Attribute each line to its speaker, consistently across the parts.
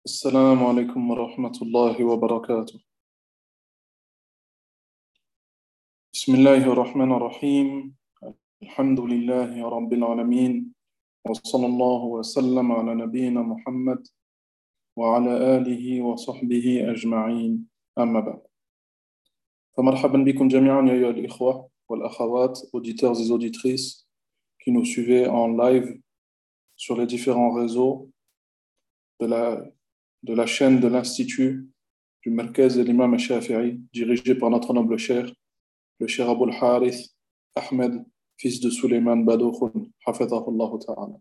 Speaker 1: السلام عليكم ورحمة الله وبركاته. بسم الله الرحمن الرحيم. الحمد لله رب العالمين، وصلى الله وسلم على نبينا محمد وعلى آله وصحبه أجمعين، أما بعد. فمرحبا بكم جميعا يا أيها الإخوة والأخوات, auditeurs et auditrices qui nous suivez en live sur les différents réseaux de la chaîne de l'Institut du Merkez de l'Imam al-Shafi'i, dirigé par notre noble cheikh, le cheikh Abou al-Harith Ahmed, fils de Suleiman Badoukhun, hafidhahullah ta'ala.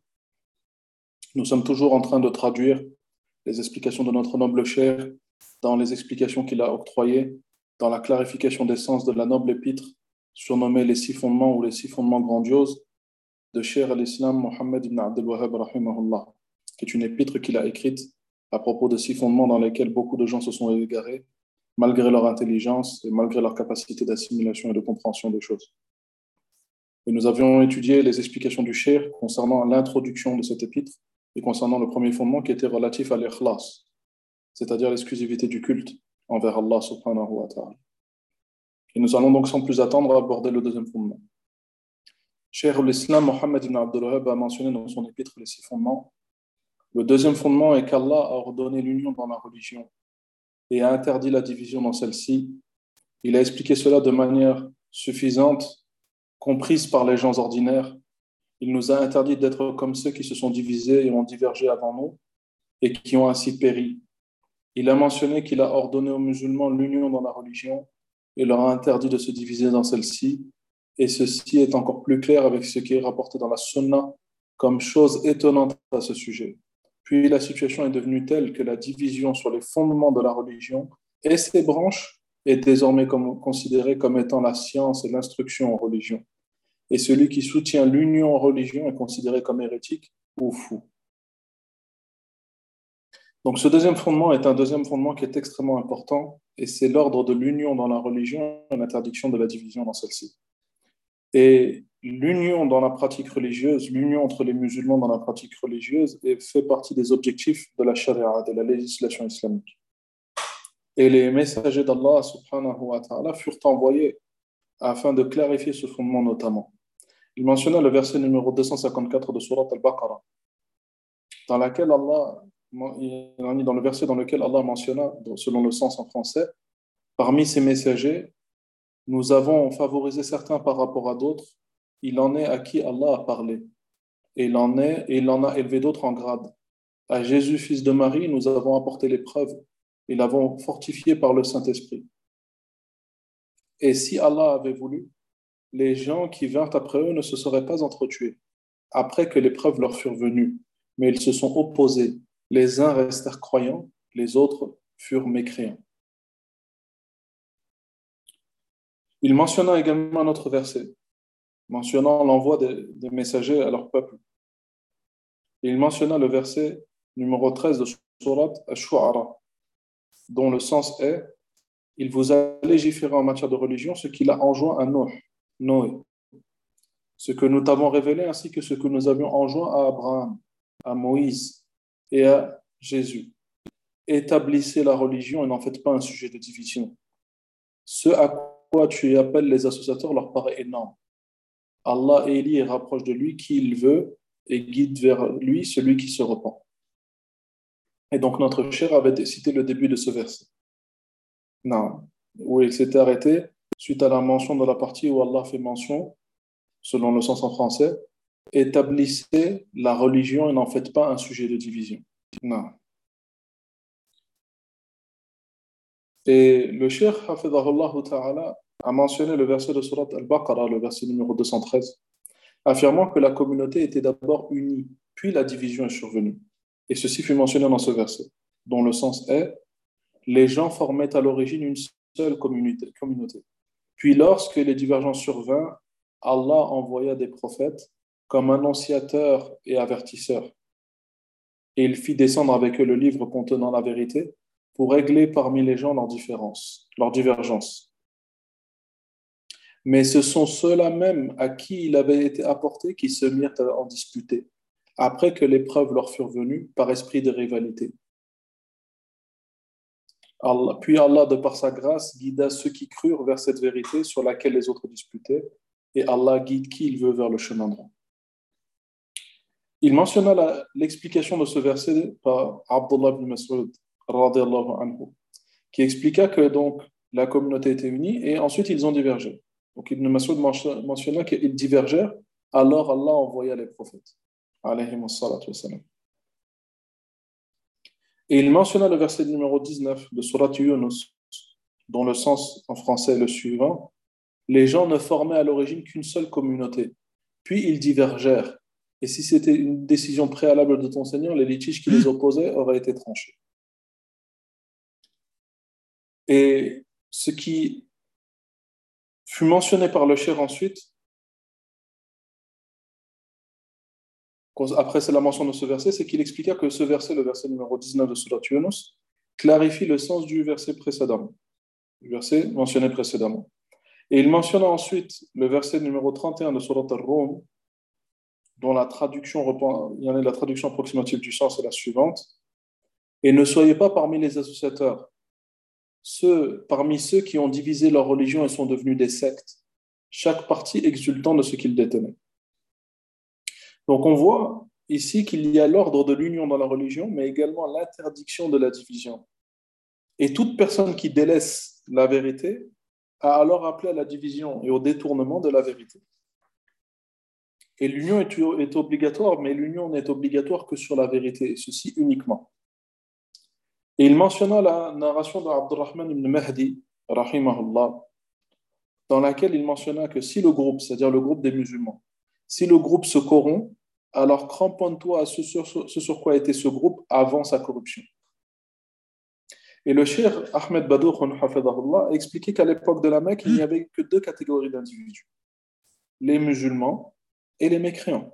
Speaker 1: Nous sommes toujours en train de traduire les explications de notre noble cheikh dans les explications qu'il a octroyées, dans la clarification des sens de la noble épître, surnommée les 6 fondements ou les 6 fondements grandioses de cheikh al-Islam Mohammed ibn Abdul Wahhab, rahimahullah, qui est une épître qu'il a écrite à propos de 6 fondements dans lesquels beaucoup de gens se sont égarés, malgré leur intelligence et malgré leur capacité d'assimilation et de compréhension des choses. Et nous avions étudié les explications du cheikh concernant l'introduction de cette épître et concernant le premier fondement qui était relatif à l'ikhlas, c'est-à-dire l'exclusivité du culte envers Allah subhanahu wa ta'ala. Et nous allons donc sans plus attendre aborder le deuxième fondement. Cheikh l'Islam Mohammed ibn Abdul Wahhab a mentionné dans son épître les 6 fondements. Le deuxième fondement est qu'Allah a ordonné l'union dans la religion et a interdit la division dans celle-ci. Il a expliqué cela de manière suffisante, comprise par les gens ordinaires. Il nous a interdit d'être comme ceux qui se sont divisés et ont divergé avant nous et qui ont ainsi péri. Il a mentionné qu'il a ordonné aux musulmans l'union dans la religion et leur a interdit de se diviser dans celle-ci. Et ceci est encore plus clair avec ce qui est rapporté dans la Sunna comme chose étonnante à ce sujet. Puis la situation est devenue telle que la division sur les fondements de la religion et ses branches est désormais considérée comme étant la science et l'instruction en religion. Et celui qui soutient l'union en religion est considéré comme hérétique ou fou. Donc ce deuxième fondement est un deuxième fondement qui est extrêmement important et c'est l'ordre de l'union dans la religion et l'interdiction de la division dans celle-ci. Et l'union dans la pratique religieuse, l'union entre les musulmans dans la pratique religieuse fait partie des objectifs de la charia, de la législation islamique. Et les messagers d'Allah subhanahu wa ta'ala furent envoyés afin de clarifier ce fondement notamment. Il mentionna le verset numéro 254 de Surat Al-Baqarah, dans le verset dans lequel Allah mentionna, selon le sens en français, parmi ces messagers, nous avons favorisé certains par rapport à d'autres. Il en est à qui Allah a parlé. Et il en a élevé d'autres en grade. À Jésus, fils de Marie, nous avons apporté l'épreuve et l'avons fortifié par le Saint-Esprit. Et si Allah avait voulu, les gens qui vinrent après eux ne se seraient pas entretués, après que l'épreuve leur furent venue. Mais ils se sont opposés. Les uns restèrent croyants, les autres furent mécréants. Il mentionna également un autre verset, mentionnant l'envoi des messagers à leur peuple. Il mentionna le verset numéro 13 de Surat Ash-Shu'ara, dont le sens est « Il vous a légiféré en matière de religion ce qu'il a enjoint à Noé, ce que nous t'avons révélé ainsi que ce que nous avions enjoint à Abraham, à Moïse et à Jésus. Établissez la religion et n'en faites pas un sujet de division. Ce à quoi tu appelles les associateurs leur paraît énorme. Allah élit et rapproche de lui qui il veut et guide vers lui celui qui se repent. » Et donc notre cher avait cité le début de ce verset. Non, où il s'était arrêté suite à la mention de la partie où Allah fait mention, selon le sens en français, établissez la religion et n'en faites pas un sujet de division. Non. Et le cheikh hafidhahullah ta'ala a mentionné le verset de Surat Al-Baqarah, le verset numéro 213, affirmant que la communauté était d'abord unie, puis la division est survenue. Et ceci fut mentionné dans ce verset, dont le sens est « Les gens formaient à l'origine une seule communauté. Puis lorsque les divergences survinrent, Allah envoya des prophètes comme annonciateurs et avertisseurs. Et il fit descendre avec eux le livre contenant la vérité pour régler parmi les gens leurs divergences. Mais ce sont ceux-là même à qui il avait été apporté qui se mirent à en disputer, après que l'épreuve leur fut venue par esprit de rivalité. Puis Allah, de par sa grâce, guida ceux qui crurent vers cette vérité sur laquelle les autres disputaient, et Allah guide qui il veut vers le chemin droit. Il mentionna l'explication de ce verset par Abdullah ibn Mas'ud, radiyallahu anhu, qui expliqua que donc la communauté était unie et ensuite ils ont divergé. Donc Ibn Mas'ud mentionna qu'ils divergèrent, alors Allah envoya les prophètes, alayhimus salatu wassalam. Et il mentionna le verset numéro 19 de Surat Yunus, dont le sens en français est le suivant: les gens ne formaient à l'origine qu'une seule communauté, puis ils divergèrent. Et si c'était une décision préalable de ton Seigneur, les litiges qui les opposaient auraient été tranchés. Et ce qui fut mentionné par le Cheikh ensuite, après c'est la mention de ce verset, c'est qu'il expliqua que ce verset, le verset numéro 19 de Surat Yunus, clarifie le sens du verset précédemment, du verset mentionné précédemment. Et il mentionna ensuite le verset numéro 31 de Surat Ar-Rum, dont la traduction, il y en a la traduction approximative du sens est la suivante: et ne soyez pas parmi les associateurs, parmi ceux qui ont divisé leur religion et sont devenus des sectes, chaque parti exultant de ce qu'il détenait. Donc on voit ici qu'il y a l'ordre de l'union dans la religion, mais également l'interdiction de la division. Et toute personne qui délaisse la vérité a alors appelé à la division et au détournement de la vérité. Et l'union est obligatoire, mais l'union n'est obligatoire que sur la vérité, et ceci uniquement. Et il mentionna la narration d'Abdurrahman ibn Mahdi, rahimahullah, dans laquelle il mentionna que si le groupe, c'est-à-dire le groupe des musulmans, si le groupe se corrompt, alors cramponne-toi à ce sur quoi était ce groupe avant sa corruption. Et le cheikh Ahmed Badour, hafidahullah, a expliqué qu'à l'époque de la Mecque, il n'y avait que deux catégories d'individus: les musulmans et les mécréants.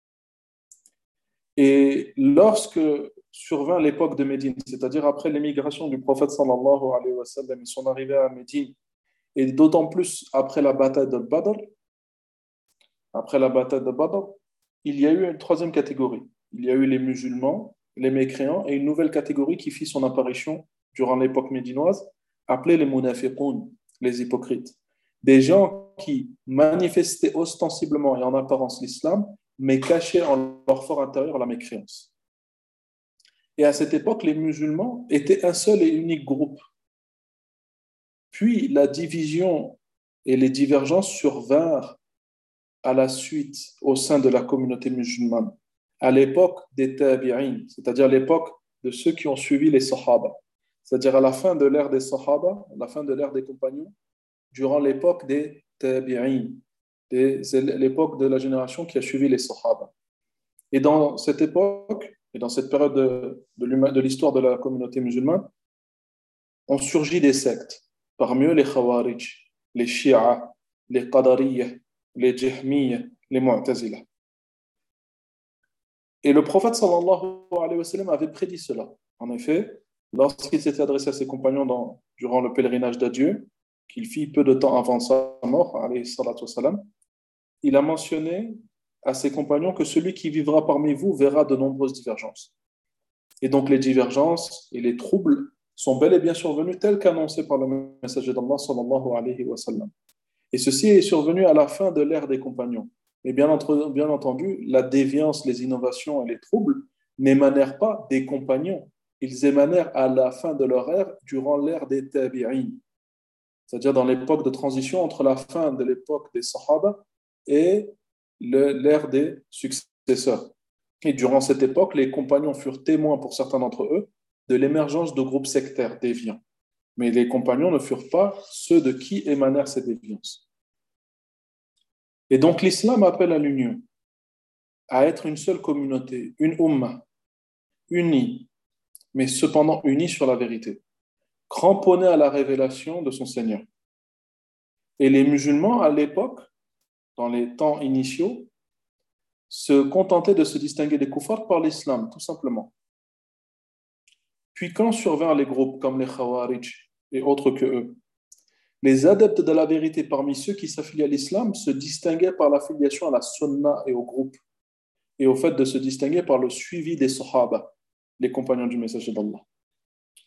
Speaker 1: Et lorsque survint l'époque de Médine, c'est-à-dire après l'émigration du prophète sallallahu alayhi wa sallam et son arrivée à Médine, et d'autant plus après la bataille de Badr, il y a eu une troisième catégorie. Il y a eu les musulmans, les mécréants, et une nouvelle catégorie qui fit son apparition durant l'époque médinoise, appelée les munafiqoun, les hypocrites. Des gens qui manifestaient ostensiblement et en apparence l'islam, mais cachaient en leur fort intérieur la mécréance. Et à cette époque, les musulmans étaient un seul et unique groupe. Puis la division et les divergences survinrent à la suite au sein de la communauté musulmane, à l'époque des tabi'in, c'est-à-dire l'époque de ceux qui ont suivi les sahaba, c'est-à-dire à la fin de l'ère des sahaba, à la fin de l'ère des compagnons, durant l'époque des tabi'in, c'est l'époque de la génération qui a suivi les sahaba. Et dans cette époque, et dans cette période de l'histoire de la communauté musulmane, ont surgi des sectes, parmi eux les Khawarij, les Shia, les Qadariyah, les Jahmiyya, les Mu'tazila. Et le prophète sallallahu alayhi wa sallam avait prédit cela. En effet, lorsqu'il s'était adressé à ses compagnons durant le pèlerinage d'adieu, qu'il fit peu de temps avant sa mort, alayhi salatu wa sallam, il a mentionné à ses compagnons que celui qui vivra parmi vous verra de nombreuses divergences. Et donc les divergences et les troubles sont bel et bien survenus tels qu'annoncés par le messager d'Allah sallallahu alayhi wa sallam. Et ceci est survenu à la fin de l'ère des compagnons. Mais bien entendu, la déviance, les innovations et les troubles n'émanèrent pas des compagnons. Ils émanèrent à la fin de leur ère, durant l'ère des tabi'in, c'est-à-dire dans l'époque de transition entre la fin de l'époque des sahaba et l'ère des successeurs. Et durant cette époque, les compagnons furent témoins, pour certains d'entre eux, de l'émergence de groupes sectaires déviants. Mais les compagnons ne furent pas ceux de qui émanèrent ces déviances. Et donc l'islam appelle à l'union, à être une seule communauté, une ummah, unie, mais cependant unie sur la vérité, cramponnée à la révélation de son Seigneur. Et les musulmans, à l'époque, dans les temps initiaux, se contentaient de se distinguer des koufars par l'islam, tout simplement. Puis quand survinrent les groupes comme les Khawarij et autres que eux, les adeptes de la vérité parmi ceux qui s'affiliaient à l'islam se distinguaient par l'affiliation à la sunna et au groupe, et au fait de se distinguer par le suivi des sahaba, les compagnons du messager d'Allah,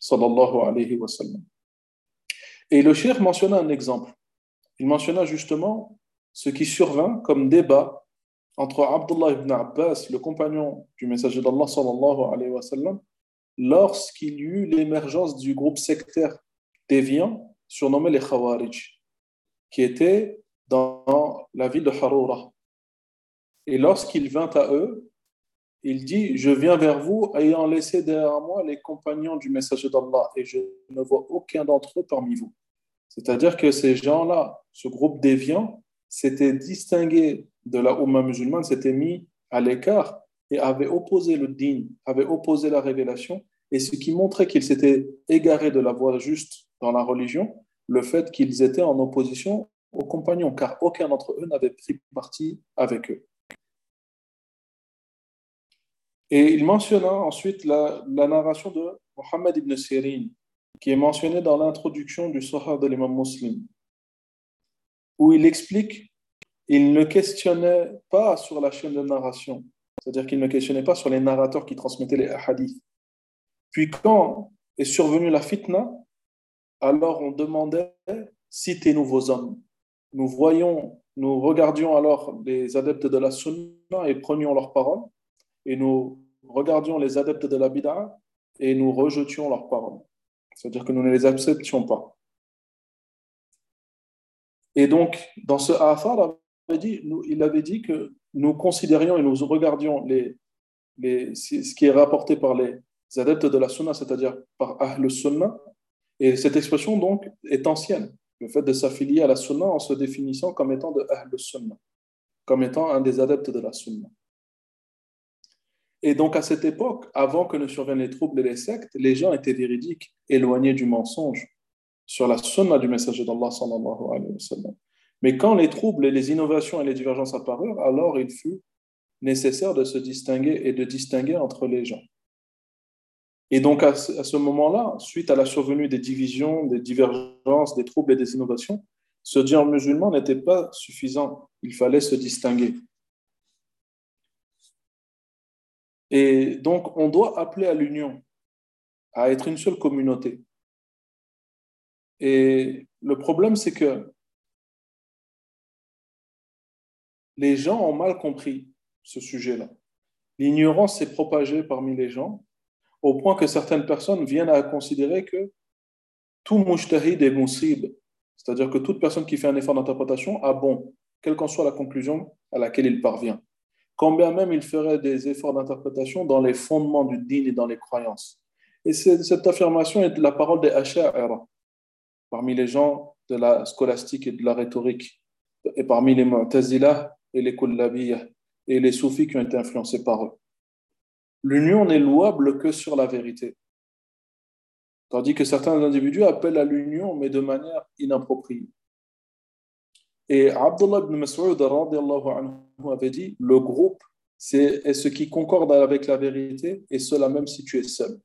Speaker 1: sallallahu alayhi wa sallam. Et le cheikh mentionna un exemple. Il mentionna justement ce qui survint comme débat entre Abdullah ibn Abbas, le compagnon du messager d'Allah sallallahu alayhi wa sallam, lorsqu'il y eut l'émergence du groupe sectaire déviant surnommé les Khawarij, qui était dans la ville de Harura. Et lorsqu'il vint à eux, il dit: Je viens vers vous ayant laissé derrière moi les compagnons du messager d'Allah et je ne vois aucun d'entre eux parmi vous. C'est-à-dire que ces gens-là, ce groupe déviant, s'était distingué de la Oumma musulmane, s'était mis à l'écart et avait opposé le din, avait opposé la révélation, et ce qui montrait qu'ils s'étaient égarés de la voie juste dans la religion, le fait qu'ils étaient en opposition aux compagnons, car aucun d'entre eux n'avait pris parti avec eux. Et il mentionna ensuite la narration de Mohammed ibn Sirin, qui est mentionnée dans l'introduction du Sahih de l'imam Muslim, où il explique il ne questionnait pas sur la chaîne de narration, c'est-à-dire qu'il ne questionnait pas sur les narrateurs qui transmettaient les hadiths. Puis quand est survenue la fitna, alors on demandait: citez-nous vos hommes. Nous regardions alors les adeptes de la sunna et prenions leurs paroles, et nous regardions les adeptes de la bid'a et nous rejetions leurs paroles. C'est-à-dire que nous ne les acceptions pas. Et donc, dans ce athar, il avait dit que nous considérions et nous regardions ce qui est rapporté par les adeptes de la sunna, c'est-à-dire par Ahl sunna. Et cette expression, donc, est ancienne. Le fait de s'affilier à la sunna en se définissant comme étant de Ahl sunna, comme étant un des adeptes de la sunna. Et donc, à cette époque, avant que ne surviennent les troubles et les sectes, les gens étaient véridiques, éloignés du mensonge, sur la sunna du messager d'Allah sallallahu alayhi wa sallam. Mais quand les troubles et les innovations et les divergences apparurent, alors il fut nécessaire de se distinguer et de distinguer entre les gens. Et donc à ce moment-là, suite à la survenue des divisions, des divergences, des troubles et des innovations, se dire musulman n'était pas suffisant, il fallait se distinguer. Et donc on doit appeler à l'union, à être une seule communauté. Et le problème, c'est que les gens ont mal compris ce sujet-là. L'ignorance s'est propagée parmi les gens au point que certaines personnes viennent à considérer que tout mujtahid est musib, c'est-à-dire que toute personne qui fait un effort d'interprétation a bon, quelle qu'en soit la conclusion à laquelle il parvient. Quand bien même il ferait des efforts d'interprétation dans les fondements du din et dans les croyances. Et cette affirmation est de la parole des Asha'ira, parmi les gens de la scolastique et de la rhétorique, et parmi les Mu'tazila et les Kullabiyya et les soufis qui ont été influencés par eux. L'union n'est louable que sur la vérité. Tandis que certains individus appellent à l'union, mais de manière inappropriée. Et Abdullah ibn Mas'ud avait dit: le groupe, c'est ce qui concorde avec la vérité, et cela même si tu es seul.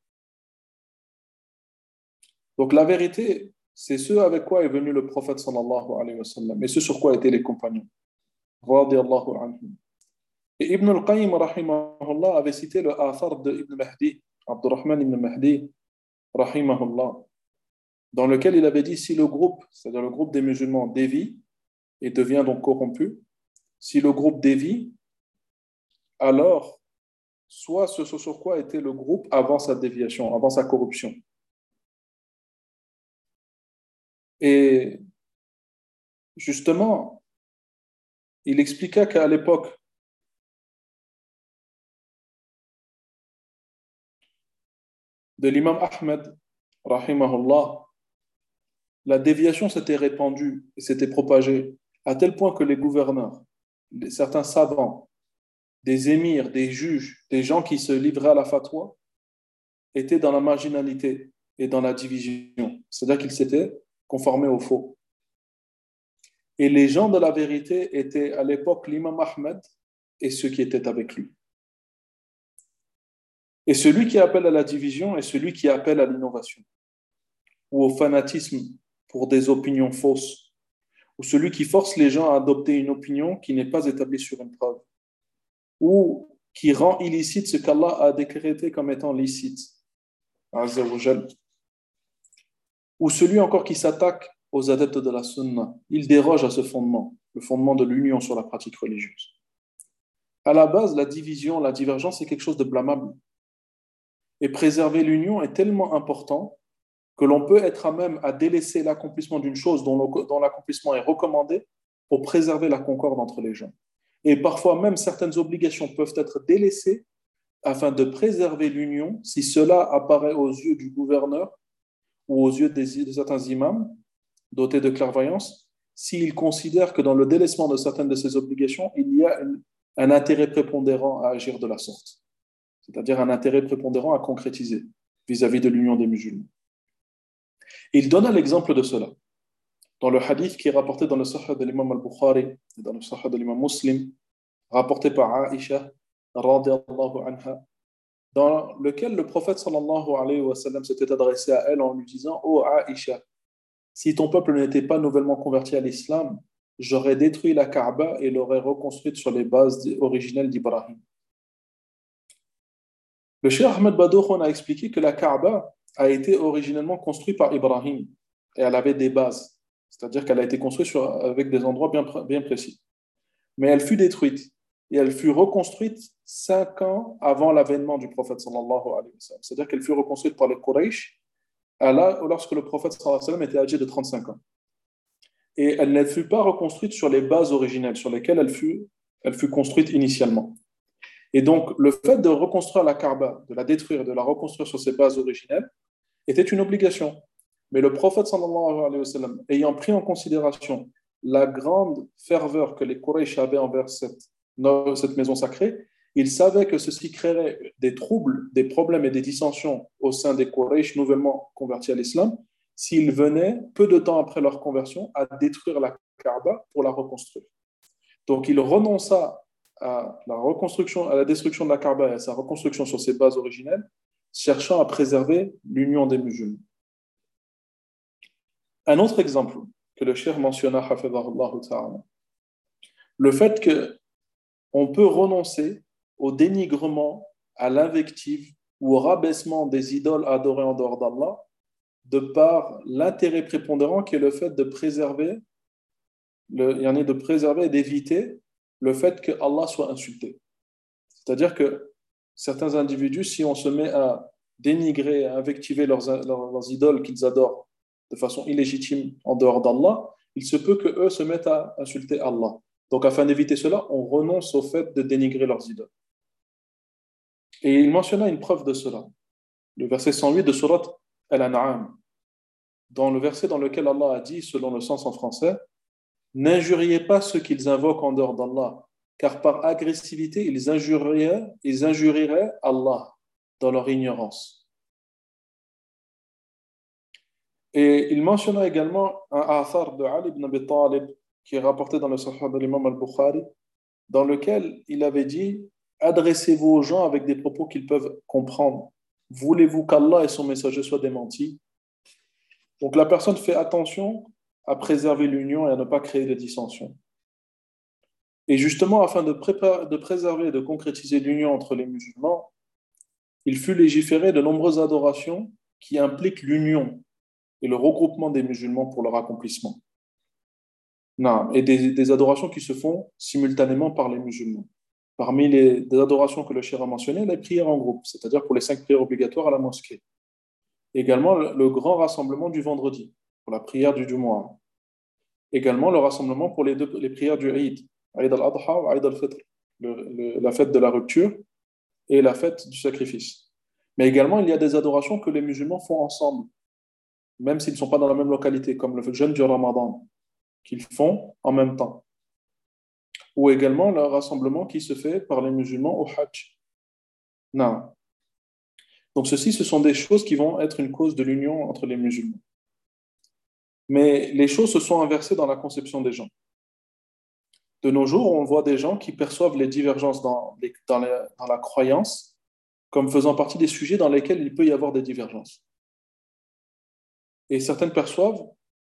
Speaker 1: Donc la vérité, c'est ce avec quoi est venu le prophète sallallahu alayhi wa sallam, et ce sur quoi étaient les compagnons. Radiallahu anhum. Et Ibn al-Qayyim rahimahullah avait cité le athar de Ibn Mahdi, Abdurrahman ibn Mahdi rahimahullah, dans lequel il avait dit: si le groupe, c'est-à-dire le groupe des musulmans, dévie et devient donc corrompu, si le groupe dévie, alors soit ce sur quoi était le groupe avant sa déviation, avant sa corruption. Et justement, il expliqua qu'à l'époque de l'imam Ahmed, rahimahullah, la déviation s'était répandue et s'était propagée à tel point que les gouverneurs, certains savants, des émirs, des juges, des gens qui se livraient à la fatwa, étaient dans la marginalité et dans la division. C'est-à-dire qu'ils s'étaient conformés au faux. Et les gens de la vérité étaient à l'époque l'imam Ahmed et ceux qui étaient avec lui. Et celui qui appelle à la division est celui qui appelle à l'innovation ou au fanatisme pour des opinions fausses, ou celui qui force les gens à adopter une opinion qui n'est pas établie sur une preuve, ou qui rend illicite ce qu'Allah a décrété comme étant licite. Azza wa Jal. ou celui encore qui s'attaque aux adeptes de la sunna, il déroge à ce fondement, le fondement de l'union sur la pratique religieuse. À la base, la division, la divergence, c'est quelque chose de blâmable. Et préserver l'union est tellement important que l'on peut être à même à délaisser l'accomplissement d'une chose dont l'accomplissement est recommandé pour préserver la concorde entre les gens. Et parfois même certaines obligations peuvent être délaissées afin de préserver l'union si cela apparaît aux yeux du gouverneur ou aux yeux de certains imams dotés de clairvoyance, s'ils considèrent que dans le délaissement de certaines de ces obligations, il y a un intérêt prépondérant à agir de la sorte, c'est-à-dire un intérêt prépondérant à concrétiser vis-à-vis de l'union des musulmans. Il donne l'exemple de cela dans le hadith qui est rapporté dans le Sahih de l'imam al-Bukhari et dans le Sahih de l'imam Muslim, rapporté par Aïcha, radiyallahu anha, dans lequel le prophète sallallahu alayhi wa sallam s'était adressé à elle en lui disant: Ô Aïcha, si ton peuple n'était pas nouvellement converti à l'islam, j'aurais détruit la Kaaba et l'aurais reconstruite sur les bases originelles d'Ibrahim. Le cheikh Ahmed Badoukhoun a expliqué que la Kaaba a été originellement construite par Ibrahim et elle avait des bases, c'est-à-dire qu'elle a été construite avec des endroits bien précis. Mais elle fut détruite et elle fut reconstruite 5 ans avant l'avènement du prophète sallallahu alayhi wa sallam. C'est-à-dire qu'elle fut reconstruite par les Quraysh lorsque le prophète sallallahu alayhi wa sallam était âgé de 35 ans. Et elle ne fut pas reconstruite sur les bases originelles sur lesquelles elle fut construite initialement. Et donc, le fait de reconstruire la Kaaba, de la détruire, de la reconstruire sur ses bases originelles, était une obligation. Mais le prophète sallallahu alayhi wa sallam, ayant pris en considération la grande ferveur que les Quraysh avaient envers cette maison sacrée, il savait que ceci créerait des troubles, des problèmes et des dissensions au sein des Quraysh nouvellement convertis à l'islam, s'ils venaient, peu de temps après leur conversion, à détruire la Kaaba pour la reconstruire. Donc il renonça à la destruction de la Kaaba et à sa reconstruction sur ses bases originelles, cherchant à préserver l'union des musulmans. Un autre exemple que le cheikh mentionna, hafidhahullah ta'ala, le fait qu'on peut renoncer au dénigrement, à l'invective ou au rabaissement des idoles adorées en dehors d'Allah, de par l'intérêt prépondérant qui est le fait de préserver, et d'éviter le fait que Allah soit insulté. C'est-à-dire que certains individus, si on se met à dénigrer, à invectiver leurs idoles qu'ils adorent de façon illégitime en dehors d'Allah, il se peut qu'eux se mettent à insulter Allah. Donc, afin d'éviter cela, on renonce au fait de dénigrer leurs idoles. Et il mentionna une preuve de cela. Le verset 108 de Surat Al-An'am, dans le verset dans lequel Allah a dit, selon le sens en français, « N'injuriez pas ceux qu'ils invoquent en dehors d'Allah, car par agressivité, ils injurieraient Allah dans leur ignorance. » Et il mentionna également un athar de Ali ibn Abi Talib qui est rapporté dans le Sahih de l'imam al-Bukhari, dans lequel il avait dit: adressez-vous aux gens avec des propos qu'ils peuvent comprendre. Voulez-vous qu'Allah et son messager soient démentis? Donc la personne fait attention à préserver l'union et à ne pas créer de dissensions. Et justement, afin de préserver et de concrétiser l'union entre les musulmans, il fut légiféré de nombreuses adorations qui impliquent l'union et le regroupement des musulmans pour leur accomplissement. Non, et des adorations qui se font simultanément par les musulmans. Parmi des adorations que le cheikh a mentionnées, les prières en groupe, c'est-à-dire pour les 5 prières obligatoires à la mosquée. Également, le grand rassemblement du vendredi, pour la prière du Jumu'ah. Également, le rassemblement pour les prières du Eid, Eid al-Adha ou Eid al-Fitr, la fête de la rupture et la fête du sacrifice. Mais également, il y a des adorations que les musulmans font ensemble, même s'ils ne sont pas dans la même localité, comme le jeûne du Ramadan, qu'ils font en même temps. Ou également le rassemblement qui se fait par les musulmans au Hajj. Non. Donc ce sont des choses qui vont être une cause de l'union entre les musulmans. Mais les choses se sont inversées dans la conception des gens. De nos jours, on voit des gens qui perçoivent les divergences dans la croyance comme faisant partie des sujets dans lesquels il peut y avoir des divergences. Et certaines perçoivent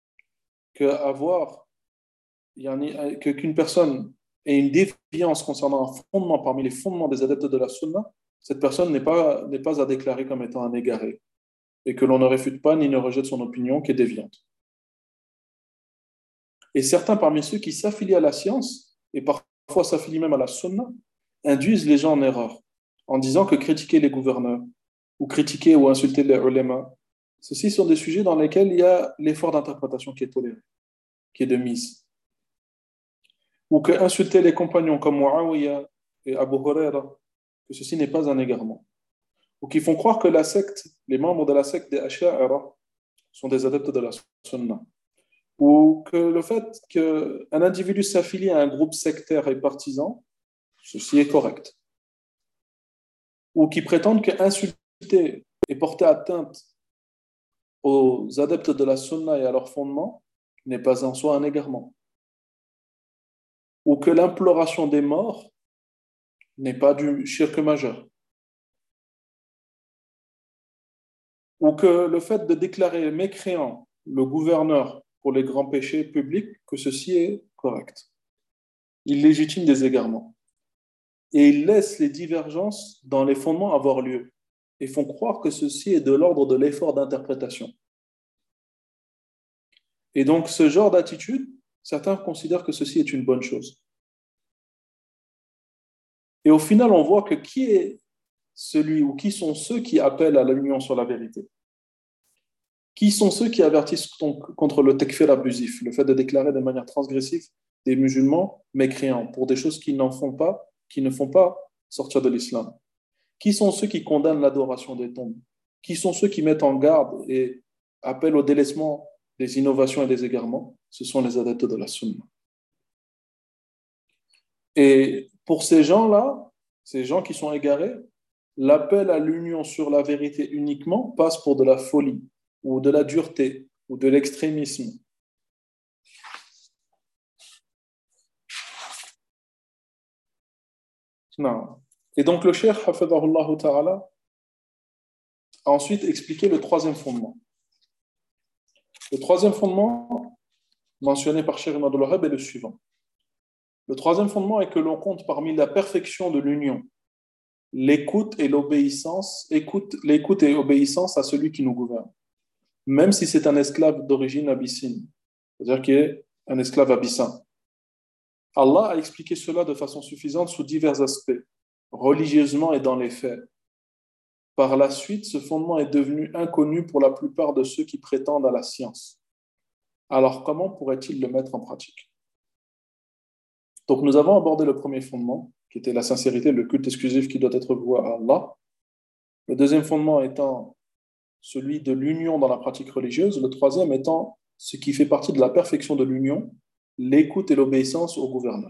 Speaker 1: qu'une personne ait une déviance concernant un fondement parmi les fondements des adeptes de la sunna, cette personne n'est pas à déclarer comme étant un égaré. et que l'on ne réfute pas ni ne rejette son opinion qui est déviante. Et certains parmi ceux qui s'affilient à la science, et parfois s'affilient même à la sunna, induisent les gens en erreur, en disant que critiquer les gouverneurs, ou critiquer ou insulter les ulama, ceci sont des sujets dans lesquels il y a l'effort d'interprétation qui est toléré, qui est de mise. Ou que insulter les compagnons comme Muawiyah et Abu Huraira, que ceci n'est pas un égarement. Ou qui font croire que la secte, les membres de la secte des Asha'ira sont des adeptes de la sunna. Ou que le fait qu'un individu s'affilie à un groupe sectaire et partisan, ceci est correct. Ou qui prétendent qu'insulter et porter atteinte aux adeptes de la sunna et à leur fondement n'est pas en soi un égarement. Ou que l'imploration des morts n'est pas du shirk majeur. Ou que le fait de déclarer mécréant le gouverneur pour les grands péchés publics, que ceci est correct. Il légitime des égarements. Et il laisse les divergences dans les fondements avoir lieu et font croire que ceci est de l'ordre de l'effort d'interprétation. Et donc, ce genre d'attitude, certains considèrent que ceci est une bonne chose. Et au final, on voit que qui est celui ou qui sont ceux qui appellent à l'union sur la vérité? Qui sont ceux qui avertissent contre le takfir abusif, le fait de déclarer de manière transgressive des musulmans mécréants pour des choses qui ne font pas sortir de l'islam? Qui sont ceux qui condamnent l'adoration des tombes? Qui sont ceux qui mettent en garde et appellent au délaissement des innovations et des égarements? Ce sont les adeptes de la sunna. Et pour ces gens-là, ces gens qui sont égarés, l'appel à l'union sur la vérité uniquement passe pour de la folie, ou de la dureté, ou de l'extrémisme. Non. Et donc le cheikh, hafidhahullah ta'ala, a ensuite expliqué le troisième fondement. Le troisième fondement, mentionné par Cheikh Ibn Abdul Wahhab, est le suivant. Le troisième fondement est que l'on compte parmi la perfection de l'union l'écoute et l'obéissance, l'écoute et obéissance à celui qui nous gouverne, même si c'est un esclave d'origine abyssine, c'est-à-dire qu'il est un esclave abyssin. Allah a expliqué cela de façon suffisante sous divers aspects, religieusement et dans les faits. Par la suite, ce fondement est devenu inconnu pour la plupart de ceux qui prétendent à la science. Alors, comment pourrait-il le mettre en pratique? Donc, nous avons abordé le premier fondement, qui était la sincérité, le culte exclusif qui doit être voué à Allah. Le deuxième fondement étant celui de l'union dans la pratique religieuse. Le troisième étant ce qui fait partie de la perfection de l'union, l'écoute et l'obéissance au gouverneur.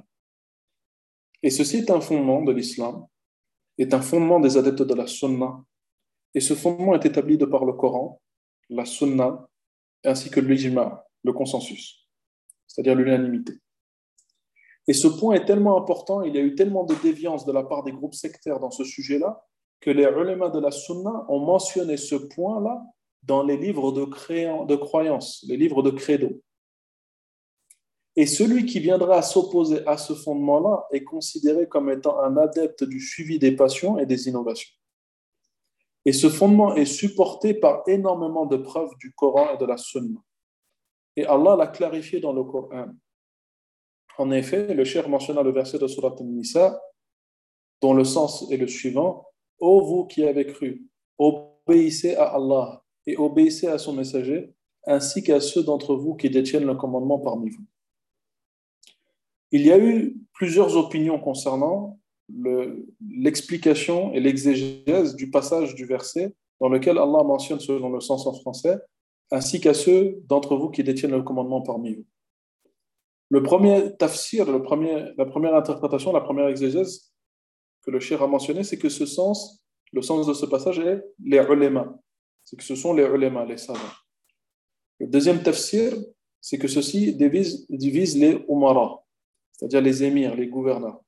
Speaker 1: Et ceci est un fondement de l'islam, est un fondement des adeptes de la sunna. Et ce fondement est établi de par le Coran, la sunna, ainsi que l'ijma', le consensus, c'est-à-dire l'unanimité. Et ce point est tellement important, il y a eu tellement de déviance de la part des groupes sectaires dans ce sujet-là, que les ulémas de la sunna ont mentionné ce point-là dans les livres de croyance, les livres de credo. Et celui qui viendra s'opposer à ce fondement-là est considéré comme étant un adepte du suivi des passions et des innovations. Et ce fondement est supporté par énormément de preuves du Coran et de la Sunna. Et Allah l'a clarifié dans le Coran. En effet, le cheikh mentionna le verset de Surat An-Nisa, dont le sens est le suivant: ô vous qui avez cru, obéissez à Allah et obéissez à son messager, ainsi qu'à ceux d'entre vous qui détiennent le commandement parmi vous. Il y a eu plusieurs opinions concernant l'explication et l'exégèse du passage du verset dans lequel Allah mentionne, selon le sens en français, ainsi qu'à ceux d'entre vous qui détiennent le commandement parmi vous. Le premier tafsir, la première interprétation, la première exégèse que le cheikh a mentionné, c'est que le sens de ce passage est les ulémas. C'est que ce sont les ulémas, les savants. Le deuxième tafsir, c'est que ceci divise les umara, c'est-à-dire les émirs, les gouverneurs.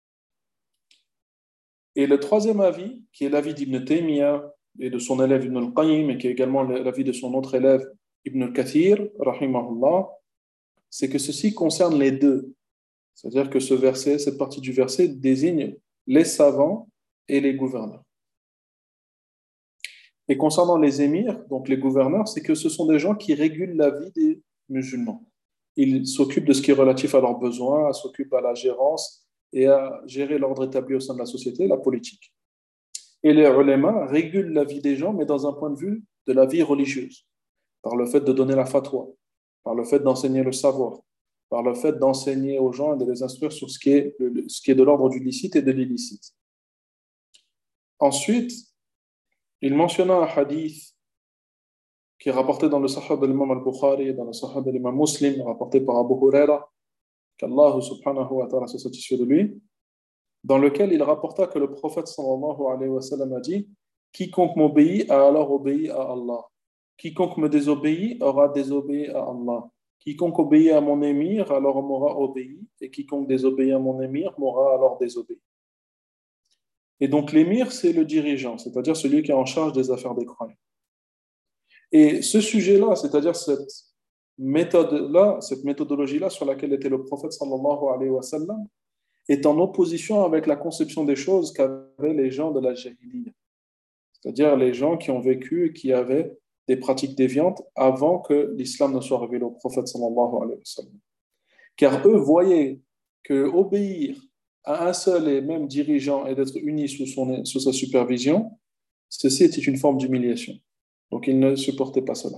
Speaker 1: Et le troisième avis, qui est l'avis d'Ibn Taymiyyah et de son élève Ibn al-Qayyim, et qui est également l'avis de son autre élève Ibn al-Kathir, rahimahullah, c'est que ceci concerne les deux. C'est-à-dire que ce verset, cette partie du verset désigne les savants et les gouverneurs. Et concernant les émirs, donc les gouverneurs, c'est que ce sont des gens qui régulent la vie des musulmans. Ils s'occupent de ce qui est relatif à leurs besoins, s'occupent à la gérance et à gérer l'ordre établi au sein de la société, la politique. Et les ulama régulent la vie des gens, mais dans un point de vue de la vie religieuse, par le fait de donner la fatwa, par le fait d'enseigner le savoir, par le fait d'enseigner aux gens et de les instruire sur ce qui est de l'ordre du licite et de l'illicite. Ensuite, il mentionna un hadith qui est rapporté dans le Sahih de l'imam al-Bukhari et dans le Sahih de l'imam Muslim, rapporté par Abu Huraira, qu'Allah subhanahu wa ta'ala se satisfait de lui, dans lequel il rapporta que le prophète sallallahu alayhi wa sallam a dit: quiconque m'obéit a alors obéi à Allah. Quiconque me désobéit aura désobéi à Allah. Quiconque obéit à mon émir alors m'aura obéi, et quiconque désobéit à mon émir m'aura alors désobéi. Et donc l'émir, c'est le dirigeant, c'est-à-dire celui qui est en charge des affaires des croyants. Et ce sujet-là, c'est-à-dire cette méthode-là, cette méthodologie-là sur laquelle était le prophète sallallahu alayhi wa sallam, est en opposition avec la conception des choses qu'avaient les gens de la Jahiliya, c'est-à-dire les gens qui ont vécu et qui avaient des pratiques déviantes avant que l'islam ne soit révélé au prophète sallallahu alayhi wa sallam. Car eux voyaient que obéir à un seul et même dirigeant et d'être unis sous sa supervision, ceci était une forme d'humiliation. Donc ils ne supportaient pas cela.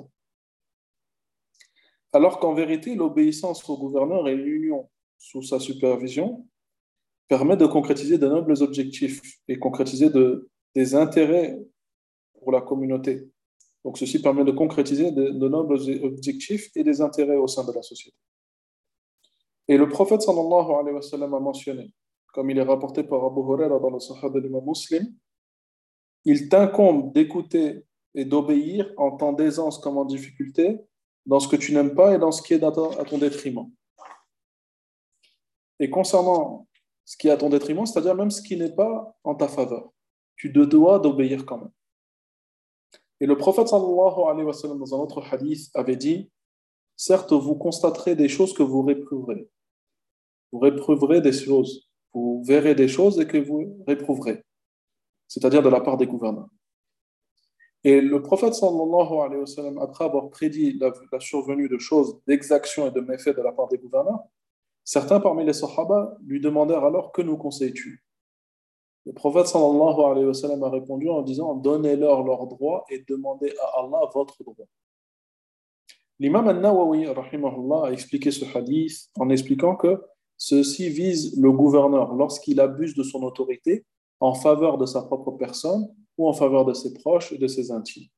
Speaker 1: Alors qu'en vérité, l'obéissance au gouverneur et l'union sous sa supervision permet de concrétiser de nobles objectifs et concrétiser des intérêts pour la communauté. Donc ceci permet de concrétiser de nobles objectifs et des intérêts au sein de la société. Et le prophète sallallahu alayhi wa sallam a mentionné, comme il est rapporté par Abu Huraira dans le Sahih de l'imam Muslim, il t'incombe d'écouter et d'obéir en temps d'aisance comme en difficulté, dans ce que tu n'aimes pas et dans ce qui est à ton détriment. Et concernant ce qui est à ton détriment, c'est-à-dire même ce qui n'est pas en ta faveur, tu te dois d'obéir quand même. Et le prophète sallallahu alayhi wa sallam dans un autre hadith avait dit: certes, vous constaterez des choses que vous réprouverez. Vous réprouverez des choses. Vous verrez des choses et que vous réprouverez. C'est-à-dire de la part des gouverneurs. Et le prophète sallallahu alayhi wa sallam, après avoir prédit la survenue de choses, d'exactions et de méfaits de la part des gouverneurs, certains parmi les sahaba lui demandèrent alors: que nous conseilles-tu? Le prophète sallallahu alayhi wa sallam a répondu en disant: donnez-leur leurs droits et demandez à Allah votre droit. L'imam al-Nawawi rahimahullah a expliqué ce hadith en expliquant que ceci vise le gouverneur lorsqu'il abuse de son autorité en faveur de sa propre personne ou en faveur de ses proches et de ses intimes.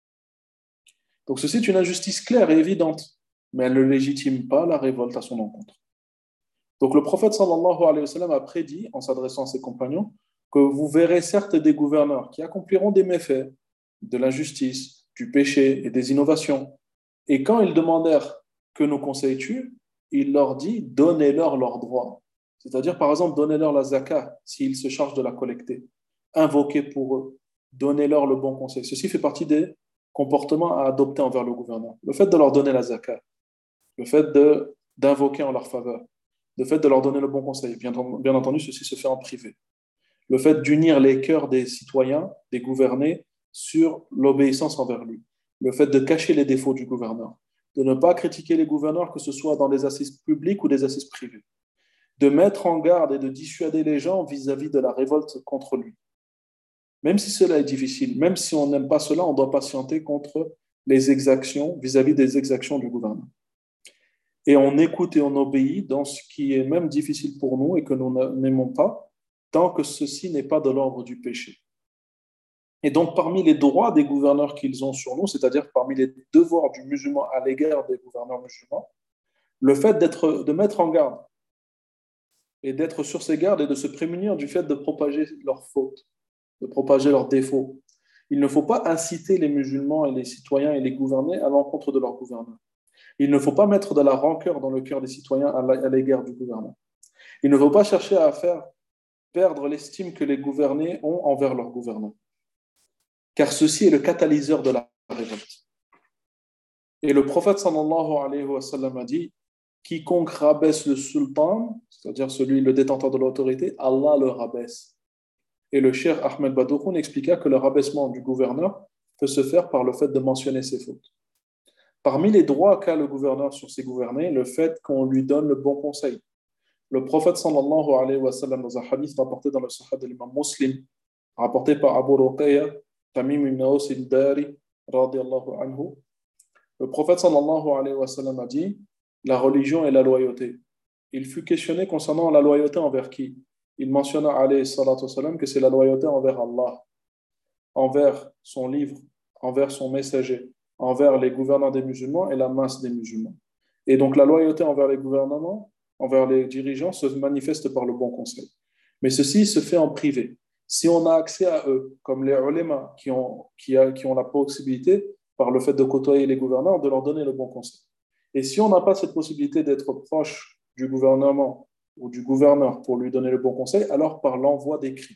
Speaker 1: Donc ceci est une injustice claire et évidente, mais elle ne légitime pas la révolte à son encontre. Donc le prophète sallallahu alayhi wa sallam a prédit, en s'adressant à ses compagnons, que vous verrez certes des gouverneurs qui accompliront des méfaits, de l'injustice, du péché et des innovations. Et quand ils demandèrent: que nous conseilles-tu? Il leur dit: donnez-leur leurs droits. C'est-à-dire, par exemple, donnez-leur la zakat s'ils se chargent de la collecter. Invoquez pour eux. Donnez-leur le bon conseil. Ceci fait partie des comportements à adopter envers le gouverneur. Le fait de leur donner la zakat, le fait d'invoquer en leur faveur, le fait de leur donner le bon conseil. Bien entendu, ceci se fait en privé. Le fait d'unir les cœurs des citoyens, des gouvernés, sur l'obéissance envers lui. Le fait de cacher les défauts du gouverneur. De ne pas critiquer les gouverneurs, que ce soit dans des assises publiques ou des assises privées. De mettre en garde et de dissuader les gens vis-à-vis de la révolte contre lui. Même si cela est difficile, même si on n'aime pas cela, on doit patienter contre les exactions, vis-à-vis des exactions du gouverneur. Et on écoute et on obéit dans ce qui est même difficile pour nous et que nous n'aimons pas, tant que ceci n'est pas de l'ordre du péché. Et donc, parmi les droits des gouverneurs qu'ils ont sur nous, c'est-à-dire parmi les devoirs du musulman à l'égard des gouverneurs musulmans, le fait de mettre en garde et d'être sur ses gardes et de se prémunir du fait de propager leurs fautes, de propager leurs défauts. Il ne faut pas inciter les musulmans et les citoyens et les gouvernés à l'encontre de leurs gouverneurs. Il ne faut pas mettre de la rancœur dans le cœur des citoyens à l'égard du gouverneur. Il ne faut pas chercher à faire perdre l'estime que les gouvernés ont envers leurs gouverneurs. Car ceci est le catalyseur de la révolte. Et le prophète sallallahu alayhi wa sallam a dit: quiconque rabaisse le sultan, c'est-à-dire le détenteur de l'autorité, Allah le rabaisse. Et le cheikh Ahmed Badoukoun expliqua que le rabaissement du gouverneur peut se faire par le fait de mentionner ses fautes. Parmi les droits qu'a le gouverneur sur ses gouvernés, le fait qu'on lui donne le bon conseil. Le prophète sallallahu alayhi wa sallam, dans un hadith rapporté dans le Sahih de l'imam Muslim, rapporté par Abu Ruqayya, Tamim ibn Aus al-Dari, radiyallahu anhu, le prophète sallallahu alayhi wa sallam a dit la religion et la loyauté. Il fut questionné concernant la loyauté envers qui? Il mentionna alayhi salatu wa sallam que c'est la loyauté envers Allah, envers son livre, envers son messager, envers les gouvernants des musulmans et la masse des musulmans. Et donc la loyauté envers les gouvernements, envers les dirigeants, se manifeste par le bon conseil. Mais ceci se fait en privé. Si on a accès à eux, comme les ulémas qui ont la possibilité, par le fait de côtoyer les gouverneurs, de leur donner le bon conseil. Et si on n'a pas cette possibilité d'être proche du gouvernement ou du gouverneur pour lui donner le bon conseil, alors par l'envoi d'écrits.